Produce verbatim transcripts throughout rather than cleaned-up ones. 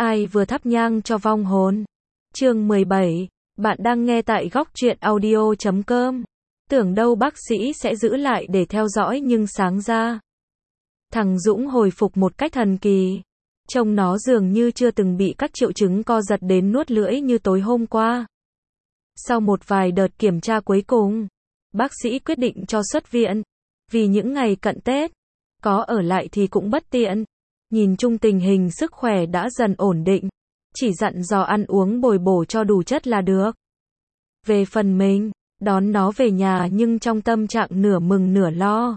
Ai vừa thắp nhang cho vong hồn? Chương mười bảy. Bạn đang nghe tại góc truyện audio chấm com. Tưởng đâu bác sĩ sẽ giữ lại để theo dõi nhưng sáng ra. Thằng Dũng hồi phục một cách thần kỳ. Trông nó dường như chưa từng bị các triệu chứng co giật đến nuốt lưỡi như tối hôm qua. Sau một vài đợt kiểm tra cuối cùng, bác sĩ quyết định cho xuất viện. Vì những ngày cận Tết, có ở lại thì cũng bất tiện. Nhìn chung tình hình sức khỏe đã dần ổn định, chỉ dặn dò ăn uống bồi bổ cho đủ chất là được. Về phần mình, đón nó về nhà nhưng trong tâm trạng nửa mừng nửa lo.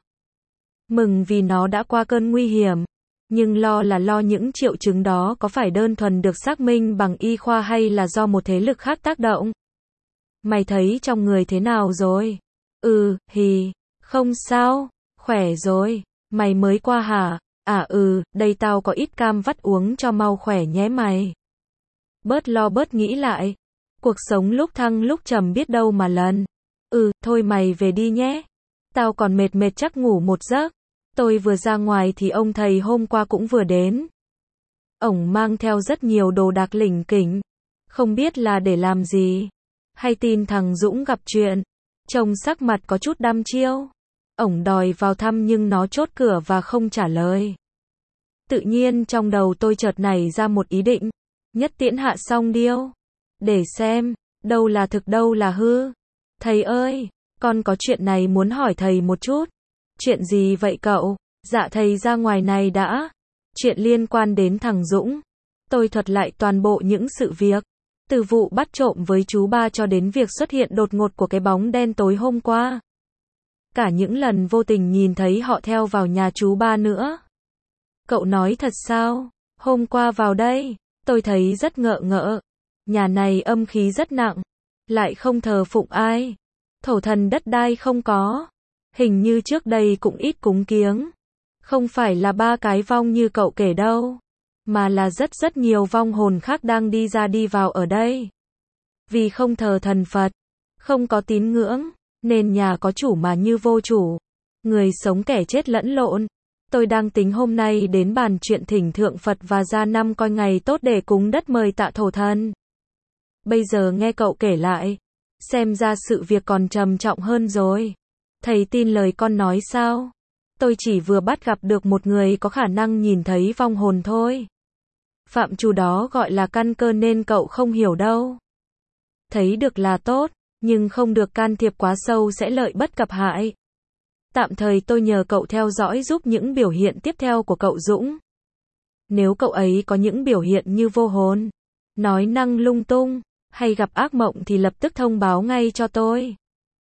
Mừng vì nó đã qua cơn nguy hiểm, nhưng lo là lo những triệu chứng đó có phải đơn thuần được xác minh bằng y khoa hay là do một thế lực khác tác động. Mày thấy trong người thế nào rồi? Ừ, hì, không sao, khỏe rồi, mày mới qua hả? À ừ, đây tao có ít cam vắt uống cho mau khỏe nhé mày. Bớt lo bớt nghĩ lại. Cuộc sống lúc thăng lúc trầm biết đâu mà lần. Ừ, thôi mày về đi nhé. Tao còn mệt mệt chắc ngủ một giấc. Tôi vừa ra ngoài thì ông thầy hôm qua cũng vừa đến. Ổng mang theo rất nhiều đồ đạc lỉnh kỉnh. Không biết là để làm gì. Hay tin thằng Dũng gặp chuyện. Trông sắc mặt có chút đăm chiêu. Ổng đòi vào thăm nhưng nó chốt cửa và không trả lời. Tự nhiên trong đầu tôi chợt nảy ra một ý định. Nhất tiễn hạ xong điêu. Để xem, đâu là thực đâu là hư. Thầy ơi, con có chuyện này muốn hỏi thầy một chút. Chuyện gì vậy cậu? Dạ thầy ra ngoài này đã. Chuyện liên quan đến thằng Dũng. Tôi thuật lại toàn bộ những sự việc. Từ vụ bắt trộm với chú ba cho đến việc xuất hiện đột ngột của cái bóng đen tối hôm qua. Cả những lần vô tình nhìn thấy họ theo vào nhà chú ba nữa. Cậu nói thật sao? Hôm qua vào đây, tôi thấy rất ngợ ngợ. Nhà này âm khí rất nặng. Lại không thờ phụng ai. Thổ thần đất đai không có. Hình như trước đây cũng ít cúng kiếng. Không phải là ba cái vong như cậu kể đâu. Mà là rất rất nhiều vong hồn khác đang đi ra đi vào ở đây. Vì không thờ thần Phật, không có tín ngưỡng, nên nhà có chủ mà như vô chủ. Người sống kẻ chết lẫn lộn. Tôi đang tính hôm nay đến bàn chuyện thỉnh thượng Phật và ra năm coi ngày tốt để cúng đất mời tạ thổ thần. Bây giờ nghe cậu kể lại, xem ra sự việc còn trầm trọng hơn rồi. Thầy tin lời con nói sao? Tôi chỉ vừa bắt gặp được một người có khả năng nhìn thấy vong hồn thôi. Phạm trù đó gọi là căn cơ nên cậu không hiểu đâu. Thấy được là tốt, nhưng không được can thiệp quá sâu sẽ lợi bất cập hại. Tạm thời tôi nhờ cậu theo dõi giúp những biểu hiện tiếp theo của cậu Dũng. Nếu cậu ấy có những biểu hiện như vô hồn, nói năng lung tung, hay gặp ác mộng thì lập tức thông báo ngay cho tôi.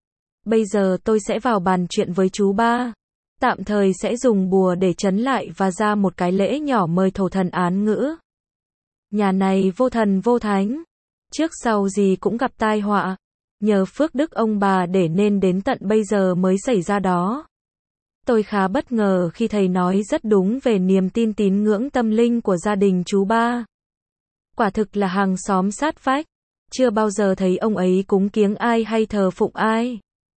Bây giờ tôi sẽ vào bàn chuyện với chú ba. Tạm thời sẽ dùng bùa để trấn lại và ra một cái lễ nhỏ mời thổ thần án ngữ. Nhà này vô thần vô thánh. Trước sau gì cũng gặp tai họa. Nhờ phước đức ông bà để nên đến tận bây giờ mới xảy ra đó. Tôi khá bất ngờ khi thầy nói rất đúng về niềm tin tín ngưỡng tâm linh của gia đình chú ba. Quả thực là hàng xóm sát vách. Chưa bao giờ thấy ông ấy cúng kiếng ai hay thờ phụng ai.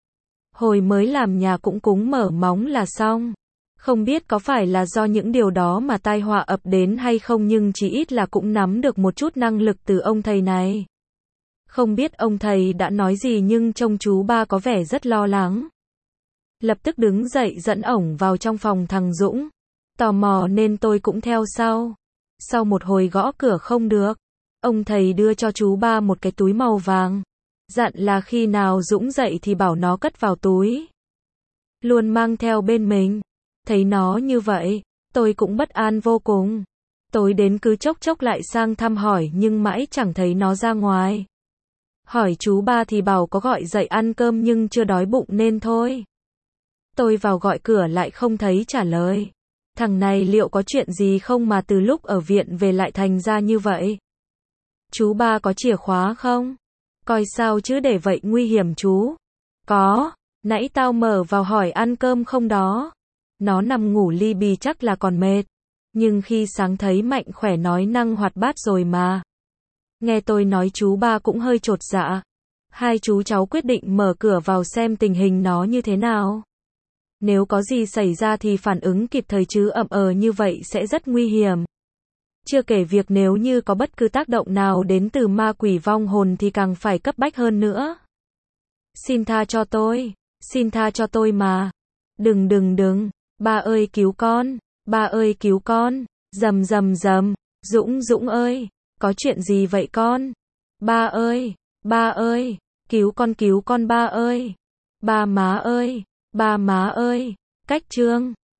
Hồi mới làm nhà cũng cúng mở móng là xong. Không biết có phải là do những điều đó mà tai họa ập đến hay không nhưng chỉ ít là cũng nắm được một chút năng lực từ ông thầy này. Không biết ông thầy đã nói gì nhưng trông chú ba có vẻ rất lo lắng. Lập tức đứng dậy dẫn ổng vào trong phòng thằng Dũng. Tò mò nên tôi cũng theo sau. Sau một hồi gõ cửa không được, ông thầy đưa cho chú ba một cái túi màu vàng. Dặn là khi nào Dũng dậy thì bảo nó cất vào túi. Luôn mang theo bên mình. Thấy nó như vậy, tôi cũng bất an vô cùng. Tối đến cứ chốc chốc lại sang thăm hỏi nhưng mãi chẳng thấy nó ra ngoài. Hỏi chú ba thì bảo có gọi dậy ăn cơm nhưng chưa đói bụng nên thôi. Tôi vào gọi cửa lại không thấy trả lời. Thằng này liệu có chuyện gì không mà từ lúc ở viện về lại thành ra như vậy? Chú ba có chìa khóa không? Coi sao chứ để vậy nguy hiểm chú. Có, nãy tao mở vào hỏi ăn cơm không đó. Nó nằm ngủ li bì chắc là còn mệt. Nhưng khi sáng thấy mạnh khỏe nói năng hoạt bát rồi mà. Nghe tôi nói chú ba cũng hơi chột dạ. Hai chú cháu quyết định mở cửa vào xem tình hình nó như thế nào. Nếu có gì xảy ra thì phản ứng kịp thời chứ ậm ờ như vậy sẽ rất nguy hiểm. Chưa kể việc nếu như có bất cứ tác động nào đến từ ma quỷ vong hồn thì càng phải cấp bách hơn nữa. Xin tha cho tôi, xin tha cho tôi mà. Đừng đừng đừng, ba ơi cứu con, ba ơi cứu con, rầm rầm rầm, Dũng Dũng ơi, có chuyện gì vậy con? Ba ơi, ba ơi, cứu con cứu con ba ơi. Ba má ơi, ba má ơi, cách chương